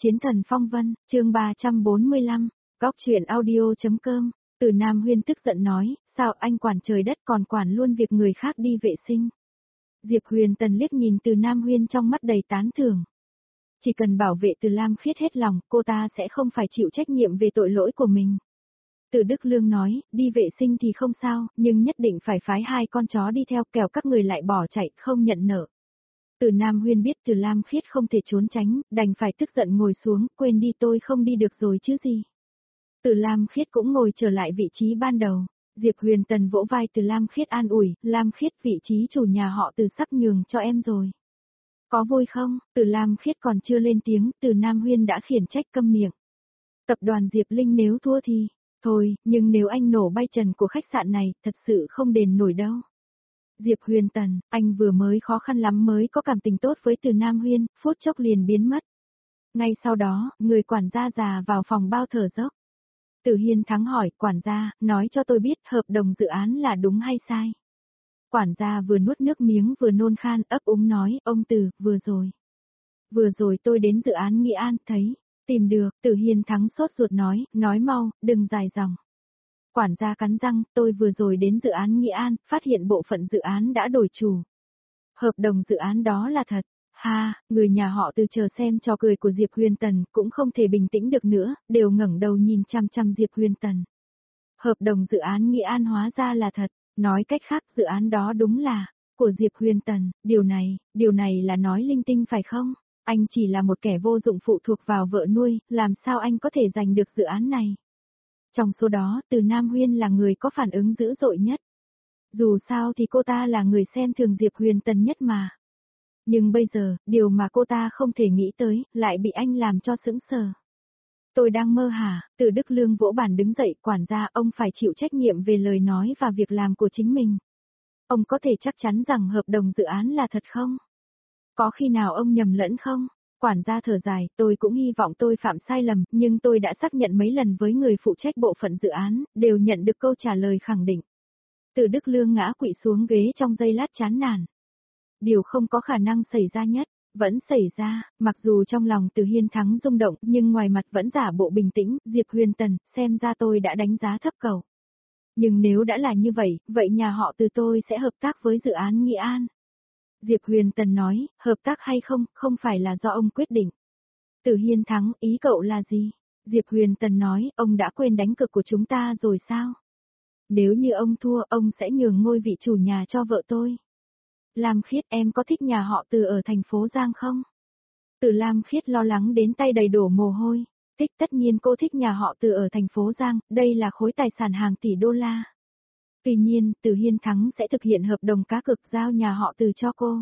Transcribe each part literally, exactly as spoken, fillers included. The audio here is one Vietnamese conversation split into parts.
Chiến thần phong vân, chương ba trăm bốn mươi lăm, góc truyện audio.com, Từ Nam Huyên tức giận nói, sao anh quản trời đất còn quản luôn việc người khác đi vệ sinh. Diệp Huyền Tần liếc nhìn Từ Nam Huyên trong mắt đầy tán thưởng. Chỉ cần bảo vệ Từ Lam Khiết hết lòng, cô ta sẽ không phải chịu trách nhiệm về tội lỗi của mình. Từ Đức Lương nói, đi vệ sinh thì không sao, nhưng nhất định phải phái hai con chó đi theo, kẻo các người lại bỏ chạy, không nhận nợ. Từ Nam Huyên biết Từ Lam Khiết không thể trốn tránh, đành phải tức giận ngồi xuống, quên đi, tôi không đi được rồi chứ gì. Từ Lam Khiết cũng ngồi trở lại vị trí ban đầu. Diệp Huyền Tần vỗ vai Từ Lam Khiết an ủi, Lam Khiết, vị trí chủ nhà họ Từ sắp nhường cho em rồi. Có vui không? Từ Lam Khiết còn chưa lên tiếng, Từ Nam Huyên đã khiển trách câm miệng. Tập đoàn Diệp Linh nếu thua thì, thôi, nhưng nếu anh nổ bay trần của khách sạn này, thật sự không đền nổi đâu. Diệp Huyền Tần, anh vừa mới khó khăn lắm mới có cảm tình tốt với Từ Nam Huyên, phút chốc liền biến mất. Ngay sau đó, người quản gia già vào phòng bao thở dốc. Từ Hiên Thắng hỏi, quản gia, nói cho tôi biết hợp đồng dự án là đúng hay sai. Quản gia vừa nuốt nước miếng vừa nôn khan, ấp úng nói, ông Từ, vừa rồi. Vừa rồi tôi đến dự án Nghị An, thấy, tìm được, Từ Hiên Thắng sốt ruột nói, nói mau, đừng dài dòng. Quản gia cắn răng, tôi vừa rồi đến dự án Nghị An, phát hiện bộ phận dự án đã đổi chủ. Hợp đồng dự án đó là thật. Ha, người nhà họ Từ chờ xem trò cười của Diệp Huyền Tần, cũng không thể bình tĩnh được nữa, đều ngẩng đầu nhìn chăm chăm Diệp Huyền Tần. Hợp đồng dự án Nghị An hóa ra là thật, nói cách khác dự án đó đúng là của Diệp Huyền Tần, điều này, điều này là nói linh tinh phải không? Anh chỉ là một kẻ vô dụng phụ thuộc vào vợ nuôi, làm sao anh có thể giành được dự án này? Trong số đó, Từ Nam Huyên là người có phản ứng dữ dội nhất. Dù sao thì cô ta là người xem thường Diệp Huyền Tần nhất mà. Nhưng bây giờ, điều mà cô ta không thể nghĩ tới, lại bị anh làm cho sững sờ. Tôi đang mơ hả? Từ Đức Lương vỗ bàn đứng dậy, quản gia, ông phải chịu trách nhiệm về lời nói và việc làm của chính mình. Ông có thể chắc chắn rằng hợp đồng dự án là thật không? Có khi nào ông nhầm lẫn không? Quản gia thở dài, tôi cũng hy vọng tôi phạm sai lầm, nhưng tôi đã xác nhận mấy lần với người phụ trách bộ phận dự án, đều nhận được câu trả lời khẳng định. Từ Đức Lương ngã quỵ xuống ghế trong giây lát chán nản. Điều không có khả năng xảy ra nhất, vẫn xảy ra, mặc dù trong lòng Từ Hiên Thắng rung động, nhưng ngoài mặt vẫn giả bộ bình tĩnh, Diệp Huyền Tần, xem ra tôi đã đánh giá thấp cậu. Nhưng nếu đã là như vậy, vậy nhà họ Từ tôi sẽ hợp tác với dự án Nghị An. Diệp Huyền Tần nói, hợp tác hay không, không phải là do ông quyết định. Từ Hiên Thắng, ý cậu là gì? Diệp Huyền Tần nói, ông đã quên đánh cược của chúng ta rồi sao? Nếu như ông thua, ông sẽ nhường ngôi vị chủ nhà cho vợ tôi. Lam Khiết, em có thích nhà họ Từ ở thành phố Giang không? Từ Lam Khiết lo lắng đến tay đầy đổ mồ hôi. Thích, tất nhiên cô thích nhà họ Từ ở thành phố Giang, đây là khối tài sản hàng tỷ đô la. Tuy nhiên, Từ Hiên Thắng sẽ thực hiện hợp đồng cá cược giao nhà họ Từ cho cô.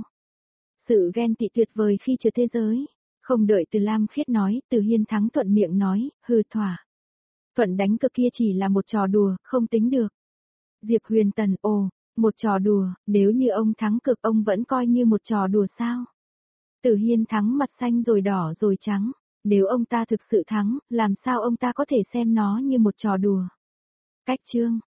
Sự ghen tị tuyệt vời khi trừ thế giới. Không đợi Từ Lam Khiết nói, Từ Hiên Thắng thuận miệng nói, hừ thỏa. Thuận đánh cược kia chỉ là một trò đùa, không tính được. Diệp Huyền Tần, ồ, một trò đùa, nếu như ông thắng cược ông vẫn coi như một trò đùa sao? Từ Hiên Thắng mặt xanh rồi đỏ rồi trắng, nếu ông ta thực sự thắng, làm sao ông ta có thể xem nó như một trò đùa? Cách chương